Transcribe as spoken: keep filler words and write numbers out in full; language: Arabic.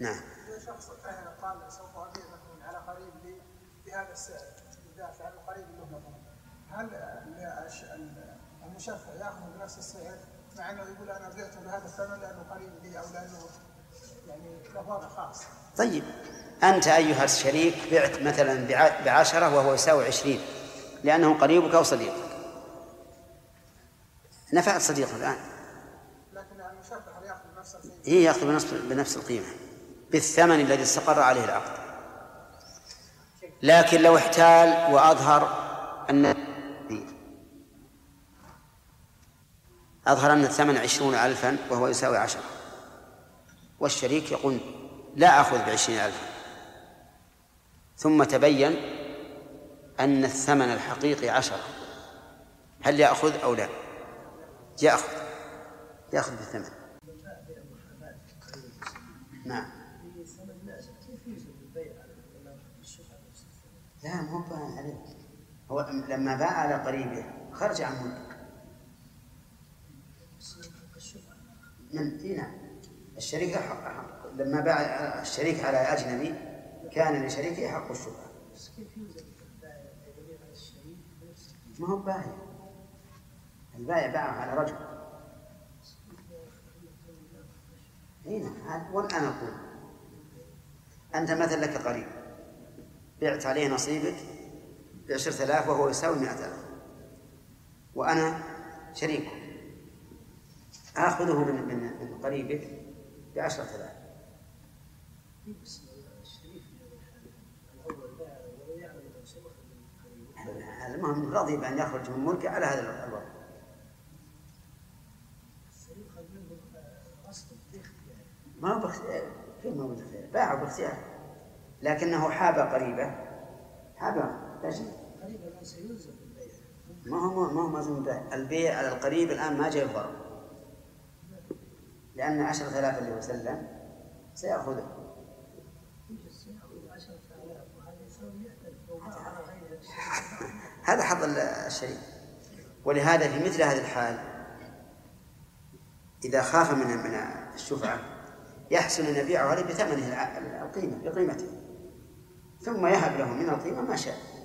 نعم. شخص قال سوف أبيع مثلا على قريب لي بهذا السعر يدافع عن القريب له مثلا، هل المشفع يأخذ بنفس السعر مع أنه يقول أنا بعته بهذا الثمن لأنه قريب لي أو لأنه يعني له وضع خاص؟ طيب أنت أيها الشريك بعت مثلا بعشرة وهو يساوي عشرين لأنه قريبك أو صديقك، نفعت صديقه الآن، لكن المشفع يأخذ بنفس القيمة. هي يأخذ بنفس بنفس القيمة بالثمن الذي استقر عليه العقد. لكن لو احتال وأظهر أن أظهر أن الثمن عشرون ألفا وهو يساوي عشرة، والشريك يقول لا أخذ بعشرين ألفا، ثم تبين أن الثمن الحقيقي عشرة، هل يأخذ أو لا؟ يأخذ يأخذ بالثمن. نعم. لا مو باين عليه، هو لما باع على قريبه خرج عن ملكه من هنا. الشريك حق حق لما باع الشريك على أجنبي كان لشريكه حق الشفعة. ما هو بايع، البائع باع على رجل هنا. وأنا أقول أنت مثلا لك قريب بعت عليه نصيبك بعشرة آلاف وهو يساوي مئة آلاف، وأنا شريك آخذه من من قريبك بعشرة آلاف. المهم رضي بأن يخرج من ملكه على هذا الوضع. ما هو باختيار، كيف ما هو باختيار؟ باعه باختيار، لكنه حاب قريبه، حاب لا شيء. ما هو ما هو ملزوم البيع. البيع على القريب الآن ما جاء الضرر، لأن عشرة آلاف اللي وسلم سيأخذه. هذا حظ الشريك. ولهذا في مثل هذه الحال إذا خاف من من الشفعة يحسن أن يبيعه عليه بثمنه القيمة بقيمته، ثم يهب له من القيمة ما شاء.